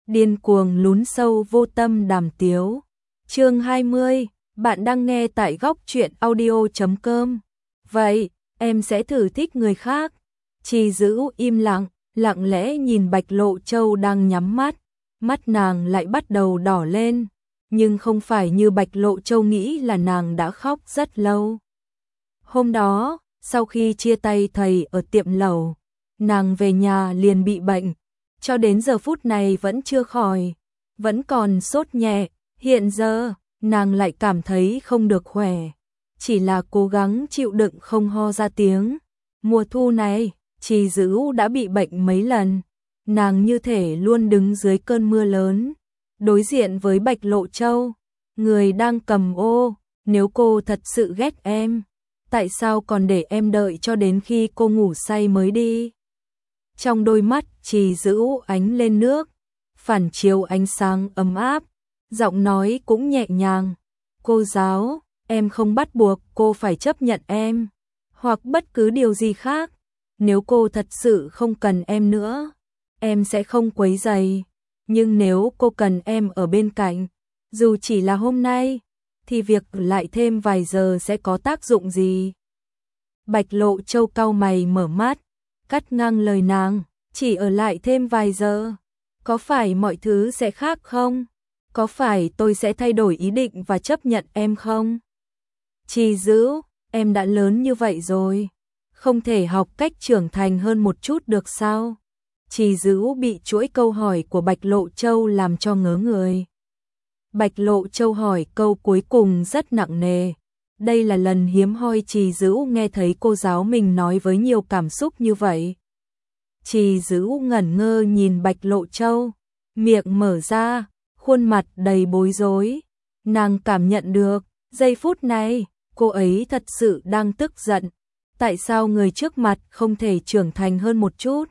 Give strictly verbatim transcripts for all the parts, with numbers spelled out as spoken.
điên cuồng lún sâu vô tâm đàm tiếu. Chương hai mươi, bạn đang nghe tại góc truyện audio chấm com. Vậy, em sẽ thử thích người khác. Trì Dữ im lặng, lặng lẽ nhìn Bạch Lộ Châu đang nhắm mắt, mắt nàng lại bắt đầu đỏ lên, nhưng không phải như Bạch Lộ Châu nghĩ là nàng đã khóc rất lâu. Hôm đó, sau khi chia tay thầy ở tiệm lẩu, nàng về nhà liền bị bệnh, cho đến giờ phút này vẫn chưa khỏi, vẫn còn sốt nhẹ, hiện giờ, nàng lại cảm thấy không được khỏe, chỉ là cố gắng chịu đựng không ho ra tiếng. Mùa thu này, Trì Dữ đã bị bệnh mấy lần, nàng như thể luôn đứng dưới cơn mưa lớn, đối diện với Bạch Lộ Châu, người đang cầm ô, nếu cô thật sự ghét em, tại sao còn để em đợi cho đến khi cô ngủ say mới đi? Trong đôi mắt Trì Dữ ánh lên nước, phản chiếu ánh sáng ấm áp, giọng nói cũng nhẹ nhàng. Cô giáo, em không bắt buộc cô phải chấp nhận em, hoặc bất cứ điều gì khác. Nếu cô thật sự không cần em nữa, em sẽ không quấy rầy. Nhưng nếu cô cần em ở bên cạnh, dù chỉ là hôm nay, thì việc lại thêm vài giờ sẽ có tác dụng gì? Bạch Lộ Châu cau mày mở mắt, cắt ngang lời nàng, chỉ ở lại thêm vài giờ. Có phải mọi thứ sẽ khác không? Có phải tôi sẽ thay đổi ý định và chấp nhận em không? Trì Dữ, em đã lớn như vậy rồi, không thể học cách trưởng thành hơn một chút được sao? Trì Dữ bị chuỗi câu hỏi của Bạch Lộ Châu làm cho ngớ người. Bạch Lộ Châu hỏi câu cuối cùng rất nặng nề. Đây là lần hiếm hoi Trì Dữ nghe thấy cô giáo mình nói với nhiều cảm xúc như vậy. Trì Dữ ngẩn ngơ nhìn Bạch Lộ Châu, miệng mở ra, khuôn mặt đầy bối rối. Nàng cảm nhận được, giây phút này, cô ấy thật sự đang tức giận. Tại sao người trước mặt không thể trưởng thành hơn một chút?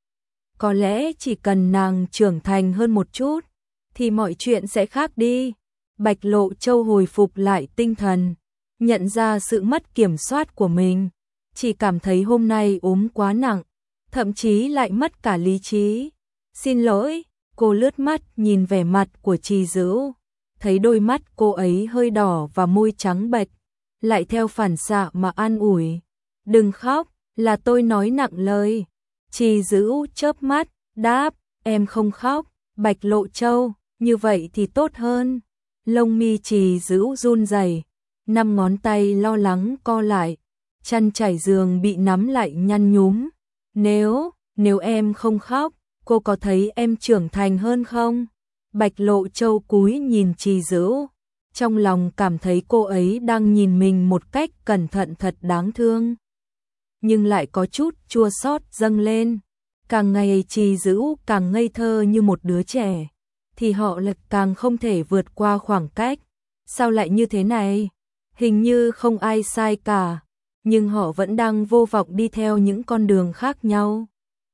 Có lẽ chỉ cần nàng trưởng thành hơn một chút, thì mọi chuyện sẽ khác đi. Bạch Lộ Châu hồi phục lại tinh thần, nhận ra sự mất kiểm soát của mình, chỉ cảm thấy hôm nay ốm quá nặng, thậm chí lại mất cả lý trí. Xin lỗi, cô lướt mắt nhìn vẻ mặt của Trì Dữ, thấy đôi mắt cô ấy hơi đỏ và môi trắng bệch, lại theo phản xạ mà an ủi. Đừng khóc, là tôi nói nặng lời. Trì Dữ chớp mắt, đáp, em không khóc. Bạch Lộ Châu, như vậy thì tốt hơn. Lông mi Trì Dữ run rẩy, năm ngón tay lo lắng co lại, chăn trải giường bị nắm lại nhăn nhúm. Nếu, nếu em không khóc, cô có thấy em trưởng thành hơn không? Bạch Lộ Châu cúi nhìn Trì Dữ, trong lòng cảm thấy cô ấy đang nhìn mình một cách cẩn thận thật đáng thương, nhưng lại có chút chua xót dâng lên. Càng ngày Trì Dữ càng ngây thơ như một đứa trẻ, thì họ lại càng không thể vượt qua khoảng cách. Sao lại như thế này? Hình như không ai sai cả, nhưng họ vẫn đang vô vọng đi theo những con đường khác nhau,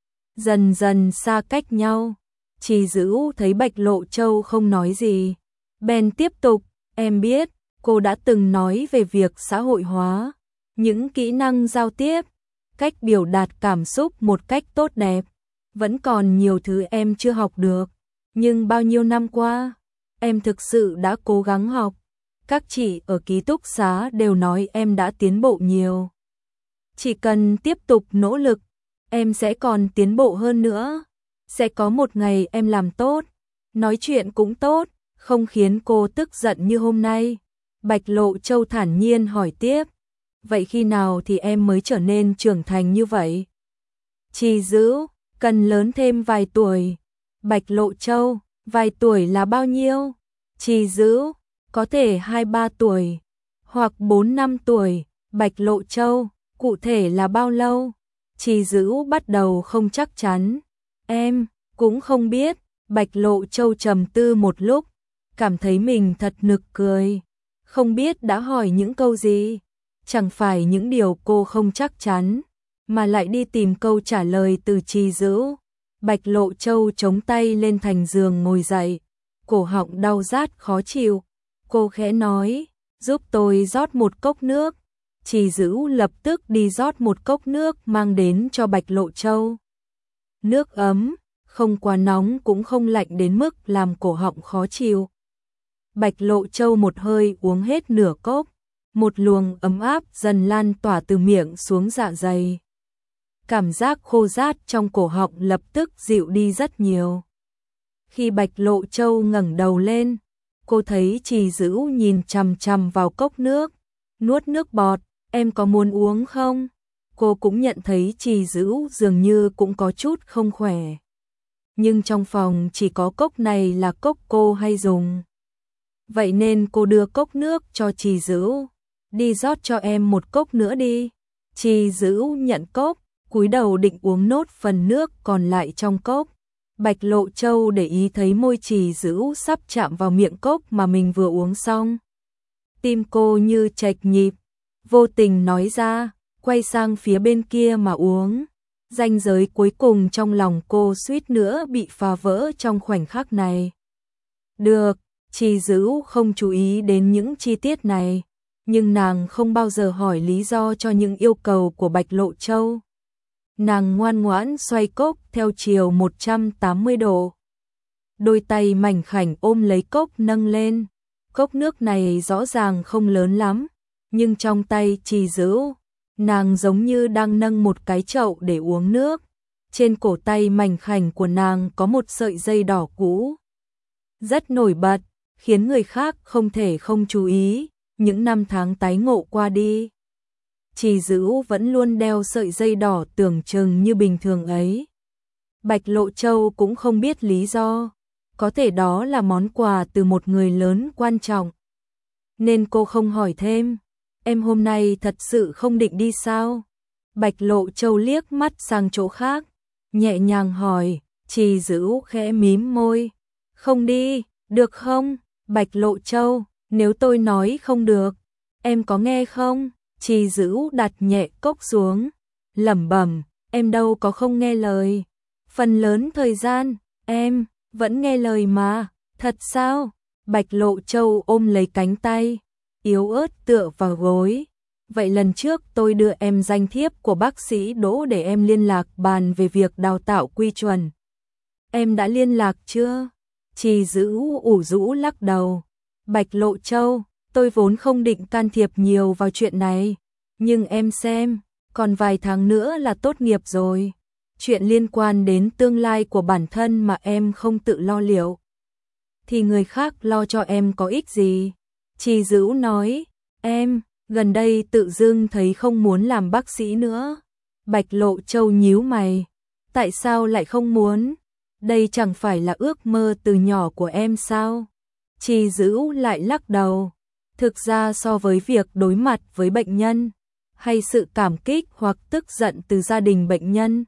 dần dần xa cách nhau. Trì Dữ thấy Bạch Lộ Châu không nói gì, bèn tiếp tục, em biết, cô đã từng nói về việc xã hội hóa, những kỹ năng giao tiếp, cách biểu đạt cảm xúc một cách tốt đẹp. Vẫn còn nhiều thứ em chưa học được, nhưng bao nhiêu năm qua, em thực sự đã cố gắng học. Các chị ở ký túc xá đều nói em đã tiến bộ nhiều. Chỉ cần tiếp tục nỗ lực, em sẽ còn tiến bộ hơn nữa. Sẽ có một ngày em làm tốt, nói chuyện cũng tốt, không khiến cô tức giận như hôm nay. Bạch Lộ Châu thản nhiên hỏi tiếp, vậy khi nào thì em mới trở nên trưởng thành như vậy? Trì Dữ, cần lớn thêm vài tuổi. Bạch Lộ Châu, vài tuổi là bao nhiêu? Trì Dữ, có thể hai ba tuổi, hoặc bốn năm tuổi. Bạch Lộ Châu, cụ thể là bao lâu? Trì Dữ bắt đầu không chắc chắn. Em cũng không biết. Bạch Lộ Châu trầm tư một lúc, cảm thấy mình thật nực cười. Không biết đã hỏi những câu gì, chẳng phải những điều cô không chắc chắn, mà lại đi tìm câu trả lời từ Trì Dữ. Bạch Lộ Châu chống tay lên thành giường ngồi dậy, cổ họng đau rát khó chịu. Cô khẽ nói, giúp tôi rót một cốc nước. Trì Dữ lập tức đi rót một cốc nước mang đến cho Bạch Lộ Châu. Nước ấm, không quá nóng cũng không lạnh đến mức làm cổ họng khó chịu. Bạch Lộ Châu một hơi uống hết nửa cốc, một luồng ấm áp dần lan tỏa từ miệng xuống dạ dày. Cảm giác khô rát trong cổ họng lập tức dịu đi rất nhiều. Khi Bạch Lộ Châu ngẩng đầu lên, cô thấy Trì Dữ nhìn chằm chằm vào cốc nước, nuốt nước bọt, em có muốn uống không? Cô cũng nhận thấy Trì Dữ dường như cũng có chút không khỏe. Nhưng trong phòng chỉ có cốc này là cốc cô hay dùng. Vậy nên cô đưa cốc nước cho Trì Dữ. Đi rót cho em một cốc nữa đi. Trì Dữ nhận cốc, cúi đầu định uống nốt phần nước còn lại trong cốc. Bạch Lộ Châu để ý thấy môi Trì Dữ sắp chạm vào miệng cốc mà mình vừa uống xong. Tim cô như chệch nhịp, vô tình nói ra, quay sang phía bên kia mà uống. Ranh giới cuối cùng trong lòng cô suýt nữa bị phá vỡ trong khoảnh khắc này. Được, Trì Dữ không chú ý đến những chi tiết này, nhưng nàng không bao giờ hỏi lý do cho những yêu cầu của Bạch Lộ Châu. Nàng ngoan ngoãn xoay cốc theo chiều một trăm tám mươi độ. Đôi tay mảnh khảnh ôm lấy cốc nâng lên. Cốc nước này rõ ràng không lớn lắm, nhưng trong tay Trì Dữ, nàng giống như đang nâng một cái chậu để uống nước. Trên cổ tay mảnh khảnh của nàng có một sợi dây đỏ cũ, rất nổi bật, khiến người khác không thể không chú ý. Những năm tháng tái ngộ qua đi, Trì Dữ vẫn luôn đeo sợi dây đỏ tưởng chừng như bình thường ấy. Bạch Lộ Châu cũng không biết lý do, có thể đó là món quà từ một người lớn quan trọng, nên cô không hỏi thêm. Em hôm nay thật sự không định đi sao? Bạch Lộ Châu liếc mắt sang chỗ khác, nhẹ nhàng hỏi. Trì Dữ khẽ mím môi. Không đi, được không? Bạch Lộ Châu, nếu tôi nói không được, em có nghe không? Trì Dữ đặt nhẹ cốc xuống, lẩm bẩm, em đâu có không nghe lời. Phần lớn thời gian, em vẫn nghe lời mà. Thật sao? Bạch Lộ Châu ôm lấy cánh tay, yếu ớt tựa vào gối. Vậy lần trước tôi đưa em danh thiếp của bác sĩ Đỗ để em liên lạc bàn về việc đào tạo quy chuẩn. Em đã liên lạc chưa? Trì Dữ ủ rũ lắc đầu. Bạch Lộ Châu, tôi vốn không định can thiệp nhiều vào chuyện này, nhưng em xem, còn vài tháng nữa là tốt nghiệp rồi. Chuyện liên quan đến tương lai của bản thân mà em không tự lo liệu, thì người khác lo cho em có ích gì? Trì Dữ nói, em, gần đây tự dưng thấy không muốn làm bác sĩ nữa. Bạch Lộ Châu nhíu mày, tại sao lại không muốn? Đây chẳng phải là ước mơ từ nhỏ của em sao? Trì Dữ lại lắc đầu. Thực ra so với việc đối mặt với bệnh nhân, hay sự cảm kích hoặc tức giận từ gia đình bệnh nhân,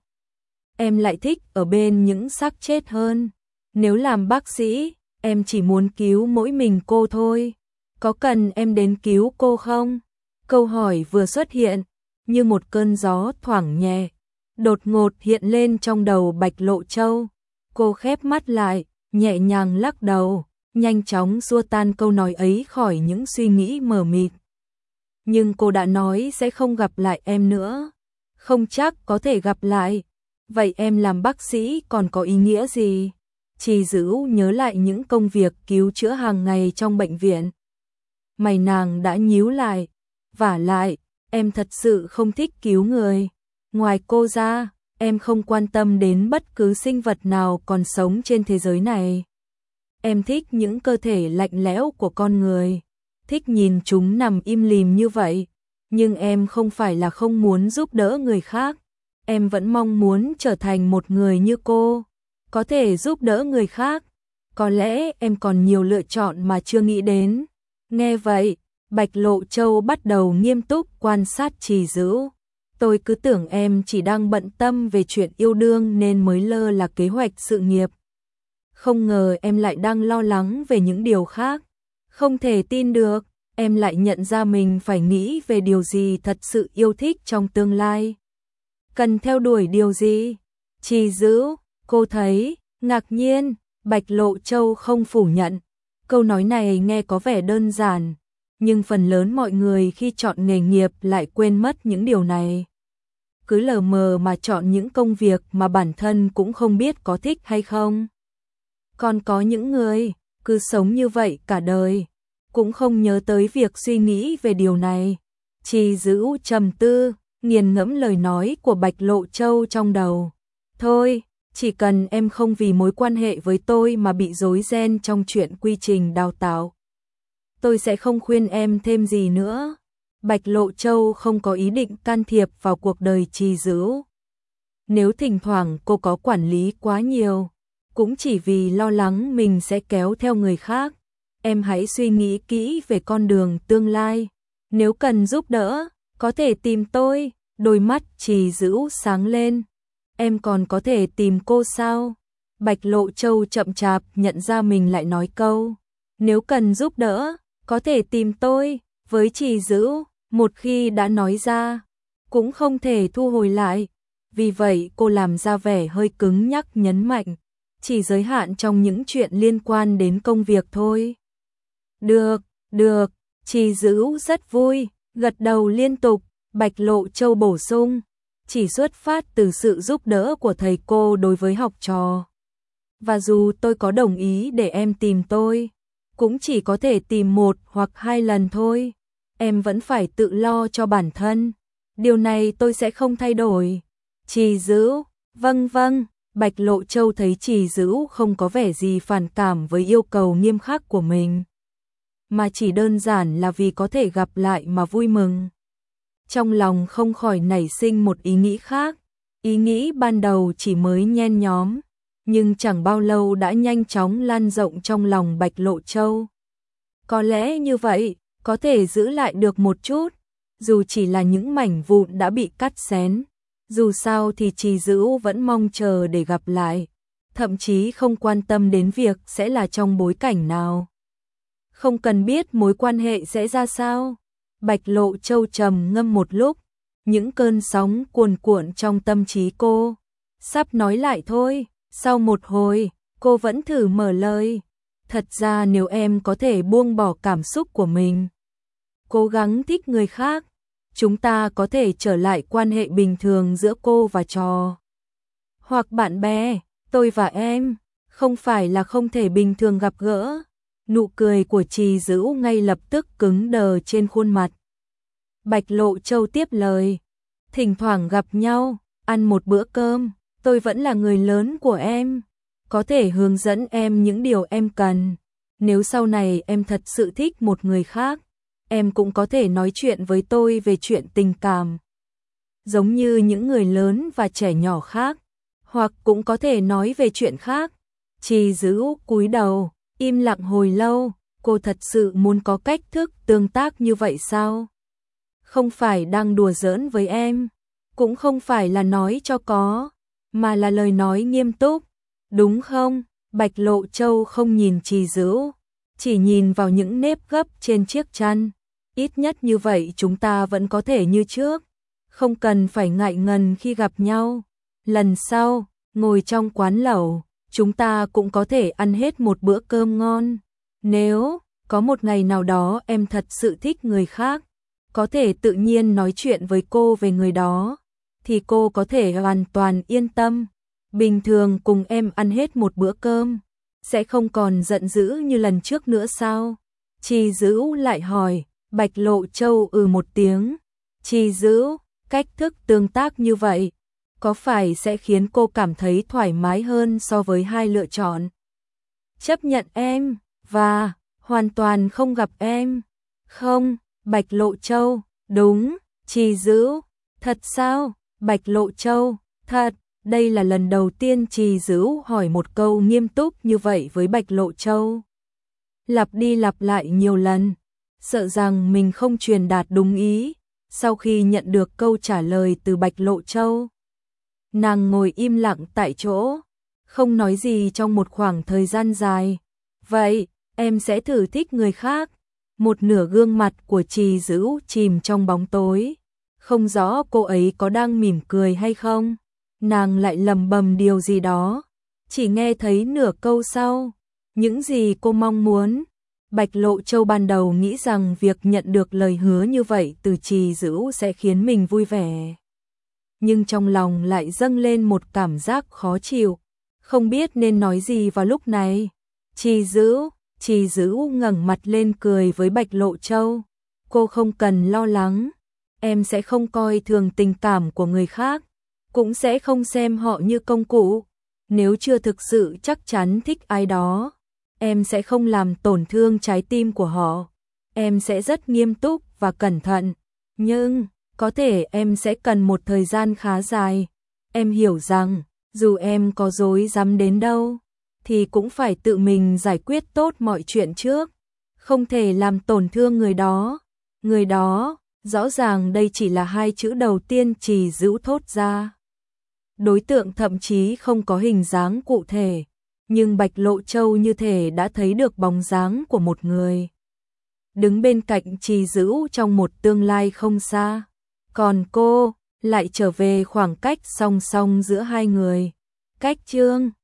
em lại thích ở bên những xác chết hơn. Nếu làm bác sĩ, em chỉ muốn cứu mỗi mình cô thôi. Có cần em đến cứu cô không? Câu hỏi vừa xuất hiện, như một cơn gió thoảng nhẹ, đột ngột hiện lên trong đầu Bạch Lộ Châu. Cô khép mắt lại, nhẹ nhàng lắc đầu, nhanh chóng xua tan câu nói ấy khỏi những suy nghĩ mờ mịt. Nhưng cô đã nói sẽ không gặp lại em nữa. Không chắc có thể gặp lại. Vậy em làm bác sĩ còn có ý nghĩa gì? Trì Dữ nhớ lại những công việc cứu chữa hàng ngày trong bệnh viện. Mày nàng đã nhíu lại. Vả lại, em thật sự không thích cứu người. Ngoài cô ra, em không quan tâm đến bất cứ sinh vật nào còn sống trên thế giới này. Em thích những cơ thể lạnh lẽo của con người, thích nhìn chúng nằm im lìm như vậy, nhưng em không phải là không muốn giúp đỡ người khác. Em vẫn mong muốn trở thành một người như cô, có thể giúp đỡ người khác. Có lẽ em còn nhiều lựa chọn mà chưa nghĩ đến. Nghe vậy, Bạch Lộ Châu bắt đầu nghiêm túc quan sát Trì Dữ. Tôi cứ tưởng em chỉ đang bận tâm về chuyện yêu đương nên mới lơ là kế hoạch sự nghiệp. Không ngờ em lại đang lo lắng về những điều khác. Không thể tin được, em lại nhận ra mình phải nghĩ về điều gì thật sự yêu thích trong tương lai. Cần theo đuổi điều gì? Trì Dữ, cô thấy, ngạc nhiên. Bạch Lộ Châu không phủ nhận. Câu nói này nghe có vẻ đơn giản, nhưng phần lớn mọi người khi chọn nghề nghiệp lại quên mất những điều này. cứ lờ mờ mà chọn những công việc mà bản thân cũng không biết có thích hay không. Còn có những người cứ sống như vậy cả đời, cũng không nhớ tới việc suy nghĩ về điều này. Trì Dữ trầm tư, nghiền ngẫm lời nói của Bạch Lộ Châu trong đầu. Thôi, chỉ cần em không vì mối quan hệ với tôi mà bị rối ren trong chuyện quy trình đào tạo, tôi sẽ không khuyên em thêm gì nữa. Bạch Lộ Châu không có ý định can thiệp vào cuộc đời Trì Dữ. Nếu thỉnh thoảng cô có quản lý quá nhiều, cũng chỉ vì lo lắng mình sẽ kéo theo người khác. Em hãy suy nghĩ kỹ về con đường tương lai. Nếu cần giúp đỡ, có thể tìm tôi. Đôi mắt Trì Dữ sáng lên. Em còn có thể tìm cô sao? Bạch Lộ Châu chậm chạp nhận ra mình lại nói câu. Nếu cần giúp đỡ, có thể tìm tôi. Với Trì Dữ, một khi đã nói ra, cũng không thể thu hồi lại. Vì vậy cô làm ra vẻ hơi cứng nhắc nhấn mạnh. Chỉ giới hạn trong những chuyện liên quan đến công việc thôi. Được, được, Trì Dữ rất vui, gật đầu liên tục. Bạch Lộ Châu bổ sung, chỉ xuất phát từ sự giúp đỡ của thầy cô đối với học trò. Và dù tôi có đồng ý để em tìm tôi, cũng chỉ có thể tìm một hoặc hai lần thôi. Em vẫn phải tự lo cho bản thân. Điều này tôi sẽ không thay đổi. Trì Dữ, vâng vâng. Bạch Lộ Châu thấy Trì Dữ không có vẻ gì phản cảm với yêu cầu nghiêm khắc của mình, mà chỉ đơn giản là vì có thể gặp lại mà vui mừng. Trong lòng không khỏi nảy sinh một ý nghĩ khác. Ý nghĩ ban đầu chỉ mới nhen nhóm, nhưng chẳng bao lâu đã nhanh chóng lan rộng trong lòng Bạch Lộ Châu. Có lẽ như vậy, có thể giữ lại được một chút, dù chỉ là những mảnh vụn đã bị cắt xén. Dù sao thì Trì Dữ vẫn mong chờ để gặp lại, thậm chí không quan tâm đến việc sẽ là trong bối cảnh nào. Không cần biết mối quan hệ sẽ ra sao. Bạch Lộ Châu trầm ngâm một lúc, những cơn sóng cuồn cuộn trong tâm trí cô. Sắp nói lại thôi, sau một hồi, cô vẫn thử mở lời. Thật ra nếu em có thể buông bỏ cảm xúc của mình, cố gắng thích người khác, chúng ta có thể trở lại quan hệ bình thường giữa cô và trò. Hoặc bạn bè, tôi và em, không phải là không thể bình thường gặp gỡ. Nụ cười của Trì Dữ ngay lập tức cứng đờ trên khuôn mặt. Bạch Lộ Châu tiếp lời. Thỉnh thoảng gặp nhau, ăn một bữa cơm, tôi vẫn là người lớn của em. Có thể hướng dẫn em những điều em cần. Nếu sau này em thật sự thích một người khác, em cũng có thể nói chuyện với tôi về chuyện tình cảm. Giống như những người lớn và trẻ nhỏ khác. Hoặc cũng có thể nói về chuyện khác. Trì Dữ cúi đầu, im lặng hồi lâu. Cô thật sự muốn có cách thức tương tác như vậy sao? Không phải đang đùa giỡn với em, cũng không phải là nói cho có, mà là lời nói nghiêm túc, đúng không? Bạch Lộ Châu không nhìn Trì Dữ, chỉ nhìn vào những nếp gấp trên chiếc chăn. Ít nhất như vậy chúng ta vẫn có thể như trước, không cần phải ngại ngần khi gặp nhau. Lần sau, ngồi trong quán lẩu, chúng ta cũng có thể ăn hết một bữa cơm ngon. Nếu có một ngày nào đó em thật sự thích người khác, có thể tự nhiên nói chuyện với cô về người đó, thì cô có thể hoàn toàn yên tâm. Bình thường cùng em ăn hết một bữa cơm, sẽ không còn giận dữ như lần trước nữa sao? Trì Dữ lại hỏi. Bạch Lộ Châu ừ một tiếng. Trì Dữ, cách thức tương tác như vậy, có phải sẽ khiến cô cảm thấy thoải mái hơn so với hai lựa chọn? Chấp nhận em, và hoàn toàn không gặp em. Không, Bạch Lộ Châu, đúng. Trì Dữ, thật sao? Bạch Lộ Châu, thật. Đây là lần đầu tiên Trì Dữ hỏi một câu nghiêm túc như vậy với Bạch Lộ Châu. Lặp đi lặp lại nhiều lần, sợ rằng mình không truyền đạt đúng ý. Sau khi nhận được câu trả lời từ Bạch Lộ Châu, nàng ngồi im lặng tại chỗ, không nói gì trong một khoảng thời gian dài. Vậy, em sẽ thử thích người khác. Một nửa gương mặt của Trì Dữ chìm trong bóng tối, không rõ cô ấy có đang mỉm cười hay không. Nàng lại lầm bầm điều gì đó, chỉ nghe thấy nửa câu sau. Những gì cô mong muốn. Bạch Lộ Châu ban đầu nghĩ rằng việc nhận được lời hứa như vậy từ Trì Dữ sẽ khiến mình vui vẻ. nhưng trong lòng lại dâng lên một cảm giác khó chịu, không biết nên nói gì vào lúc này. Trì Dữ, Trì Dữ ngẩng mặt lên cười với Bạch Lộ Châu. Cô không cần lo lắng, em sẽ không coi thường tình cảm của người khác, cũng sẽ không xem họ như công cụ. Nếu chưa thực sự chắc chắn thích ai đó, em sẽ không làm tổn thương trái tim của họ. Em sẽ rất nghiêm túc và cẩn thận, nhưng có thể em sẽ cần một thời gian khá dài. Em hiểu rằng, dù em có dối dám đến đâu, thì cũng phải tự mình giải quyết tốt mọi chuyện trước. Không thể làm tổn thương người đó. Người đó, rõ ràng đây chỉ là hai chữ đầu tiên Trì Dữ thốt ra. Đối tượng thậm chí không có hình dáng cụ thể, nhưng Bạch Lộ Châu như thể đã thấy được bóng dáng của một người đứng bên cạnh Trì Dữ trong một tương lai không xa. Còn cô lại trở về khoảng cách song song giữa hai người. Cách chương